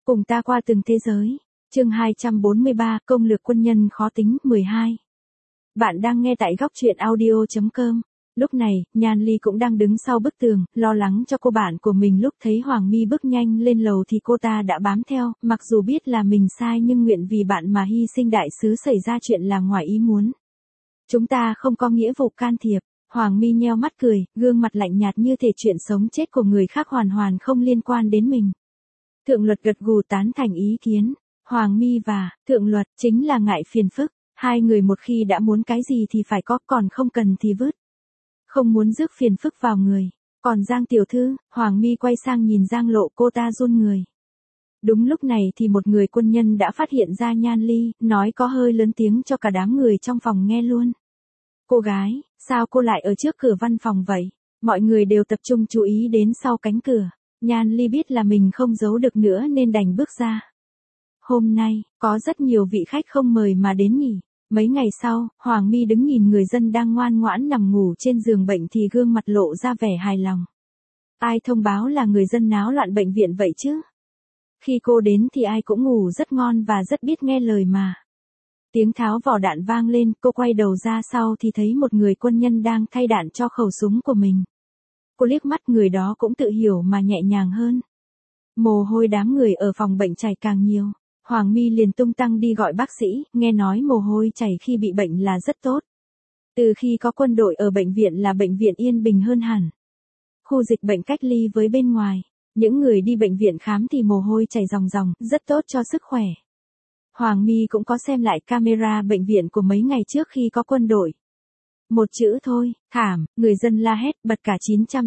Cùng ta qua từng thế giới. Chương 243, công lược quân nhân khó tính 12. Bạn đang nghe tại góc truyện audio.com. Lúc này, Nhan Ly cũng đang đứng sau bức tường, lo lắng cho cô bạn của mình. Lúc thấy Hoàng My bước nhanh lên lầu thì cô ta đã bám theo, mặc dù biết là mình sai nhưng nguyện vì bạn mà hy sinh. Đại sứ xảy ra chuyện là ngoài ý muốn. Chúng ta không có nghĩa vụ can thiệp. Hoàng My nheo mắt cười, gương mặt lạnh nhạt như thể chuyện sống chết của người khác hoàn hoàn không liên quan đến mình. Thượng Luật gật gù tán thành ý kiến. Hoàng My và Thượng Luật chính là ngại phiền phức. Hai người một khi đã muốn cái gì thì phải có, còn không cần thì vứt. Không muốn rước phiền phức vào người. Còn Giang tiểu thư, Hoàng My quay sang nhìn Giang Lộ, cô ta run người. Đúng lúc này thì một người quân nhân đã phát hiện ra Nhan Ly, nói có hơi lớn tiếng cho cả đám người trong phòng nghe luôn. Cô gái, sao cô lại ở trước cửa văn phòng vậy? Mọi người đều tập trung chú ý đến sau cánh cửa. Nhan Ly biết là mình không giấu được nữa nên đành bước ra. Hôm nay, có rất nhiều vị khách không mời mà đến nhỉ. Mấy ngày sau, Hoàng My đứng nhìn người dân đang ngoan ngoãn nằm ngủ trên giường bệnh thì gương mặt lộ ra vẻ hài lòng. Ai thông báo là người dân náo loạn bệnh viện vậy chứ? Khi cô đến thì ai cũng ngủ rất ngon và rất biết nghe lời mà. Tiếng tháo vỏ đạn vang lên, cô quay đầu ra sau thì thấy một người quân nhân đang thay đạn cho khẩu súng của mình. Cô liếc mắt người đó cũng tự hiểu mà nhẹ nhàng hơn. Mồ hôi đám người ở phòng bệnh chảy càng nhiều. Hoàng My liền tung tăng đi gọi bác sĩ, nghe nói mồ hôi chảy khi bị bệnh là rất tốt. Từ khi có quân đội ở bệnh viện là bệnh viện yên bình hơn hẳn. Khu dịch bệnh cách ly với bên ngoài, những người đi bệnh viện khám thì mồ hôi chảy ròng ròng, rất tốt cho sức khỏe. Hoàng My cũng có xem lại camera bệnh viện của mấy ngày trước khi có quân đội. Một chữ thôi, thảm, người dân la hét bật cả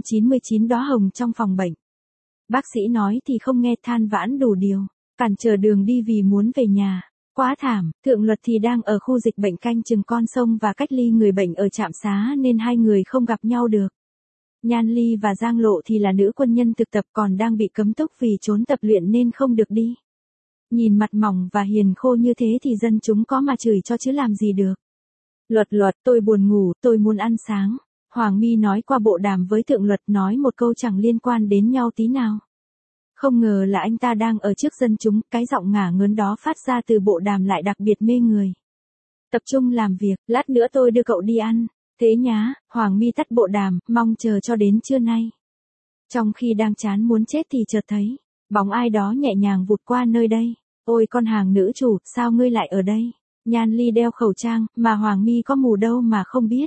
999 đóa hồng trong phòng bệnh. Bác sĩ nói thì không nghe, than vãn đủ điều, cản trở đường đi vì muốn về nhà. Quá thảm. Thượng Luật thì đang ở khu dịch bệnh canh chừng con sông và cách ly người bệnh ở trạm xá nên hai người không gặp nhau được. Nhan Ly và Giang Lộ thì là nữ quân nhân thực tập còn đang bị cấm túc vì trốn tập luyện nên không được đi. Nhìn mặt mỏng và hiền khô như thế thì dân chúng có mà chửi cho chứ làm gì được. Luật, tôi buồn ngủ, tôi muốn ăn sáng. Hoàng My nói qua bộ đàm với Thượng Luật, nói một câu chẳng liên quan đến nhau tí nào. Không ngờ là anh ta đang ở trước dân chúng, cái giọng ngả ngớn đó phát ra từ bộ đàm lại đặc biệt mê người. Tập trung làm việc, lát nữa tôi đưa cậu đi ăn. Thế nhá. Hoàng My tắt bộ đàm, mong chờ cho đến trưa nay. Trong khi đang chán muốn chết thì chợt thấy bóng ai đó nhẹ nhàng vụt qua nơi đây. Ôi con hàng nữ chủ, sao ngươi lại ở đây? Nhan Ly đeo khẩu trang, mà Hoàng My có mù đâu mà không biết.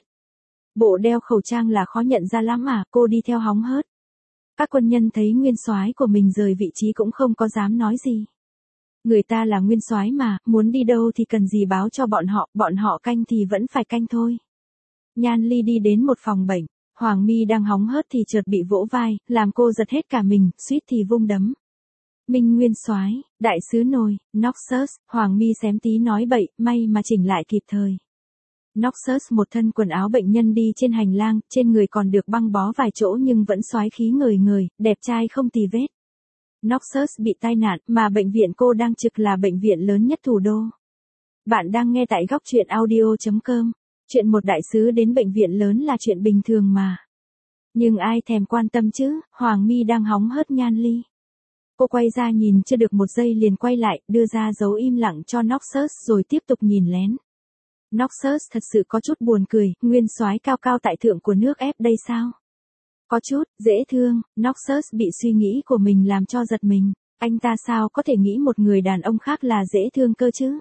Bộ đeo khẩu trang là khó nhận ra lắm à, cô đi theo hóng hớt. Các quân nhân thấy nguyên soái của mình rời vị trí cũng không có dám nói gì. Người ta là nguyên soái mà, muốn đi đâu thì cần gì báo cho bọn họ canh thì vẫn phải canh thôi. Nhan Ly đi đến một phòng bệnh, Hoàng My đang hóng hớt thì chợt bị vỗ vai, làm cô giật hết cả mình, suýt thì vung đấm. Minh nguyên soái, đại sứ nồi, Noxus, Hoàng My xém tí nói bậy, may mà chỉnh lại kịp thời. Noxus một thân quần áo bệnh nhân đi trên hành lang, trên người còn được băng bó vài chỗ nhưng vẫn soái khí ngời ngời, đẹp trai không tì vết. Noxus bị tai nạn, mà bệnh viện cô đang trực là bệnh viện lớn nhất thủ đô. Bạn đang nghe tại góc truyện audio.com. Chuyện một đại sứ đến bệnh viện lớn là chuyện bình thường mà. Nhưng ai thèm quan tâm chứ, Hoàng My đang hóng hớt Nhan Ly. Cô quay ra nhìn chưa được một giây liền quay lại, đưa ra dấu im lặng cho Noxus rồi tiếp tục nhìn lén. Noxus thật sự có chút buồn cười, nguyên soái cao cao tại thượng của nước ép đây sao? Có chút, dễ thương, Noxus bị suy nghĩ của mình làm cho giật mình. Anh ta sao có thể nghĩ một người đàn ông khác là dễ thương cơ chứ?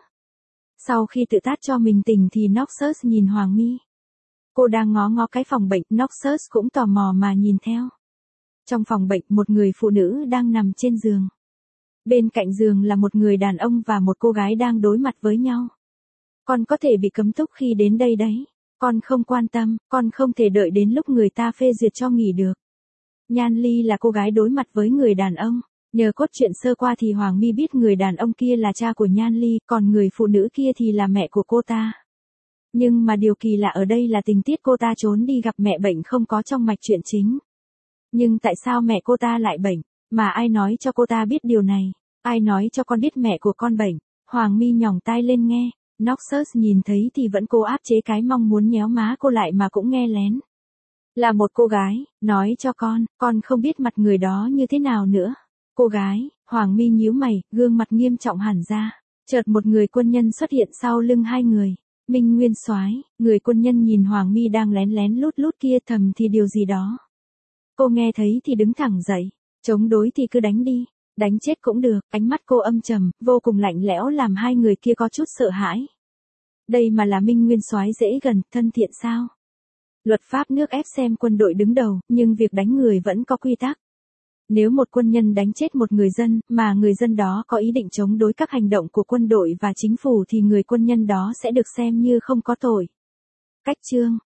Sau khi tự tát cho mình tỉnh thì Noxus nhìn Hoàng My. Cô đang ngó cái phòng bệnh, Noxus cũng tò mò mà nhìn theo. Trong phòng bệnh, một người phụ nữ đang nằm trên giường. Bên cạnh giường là một người đàn ông và một cô gái đang đối mặt với nhau. Con có thể bị cấm túc khi đến đây đấy. Con không quan tâm, con không thể đợi đến lúc người ta phê duyệt cho nghỉ được. Nhan Ly là cô gái đối mặt với người đàn ông. Nhờ cốt truyện sơ qua thì Hoàng My biết người đàn ông kia là cha của Nhan Ly, còn người phụ nữ kia thì là mẹ của cô ta. Nhưng mà điều kỳ lạ ở đây là tình tiết cô ta trốn đi gặp mẹ bệnh không có trong mạch truyện chính. Nhưng tại sao mẹ cô ta lại bệnh? Mà ai nói cho cô ta biết điều này? Ai nói cho con biết mẹ của con bệnh? Hoàng My nhỏng tai lên nghe. Noxus nhìn thấy thì vẫn cố áp chế cái mong muốn nhéo má cô lại mà cũng nghe lén. Là một cô gái, nói cho con không biết mặt người đó như thế nào nữa. Cô gái, Hoàng Mi nhíu mày, gương mặt nghiêm trọng hẳn ra. Chợt một người quân nhân xuất hiện sau lưng hai người. Minh Nguyên Soái, người quân nhân nhìn Hoàng Mi đang lén lén lút lút kia thầm thì điều gì đó. Cô nghe thấy thì đứng thẳng dậy, chống đối thì cứ đánh đi, đánh chết cũng được, ánh mắt cô âm trầm, vô cùng lạnh lẽo làm hai người kia có chút sợ hãi. Đây mà là Minh Nguyên Soái dễ gần, thân thiện sao? Luật pháp nước ép xem quân đội đứng đầu, nhưng việc đánh người vẫn có quy tắc. Nếu một quân nhân đánh chết một người dân, mà người dân đó có ý định chống đối các hành động của quân đội và chính phủ thì người quân nhân đó sẽ được xem như không có tội. Cách chương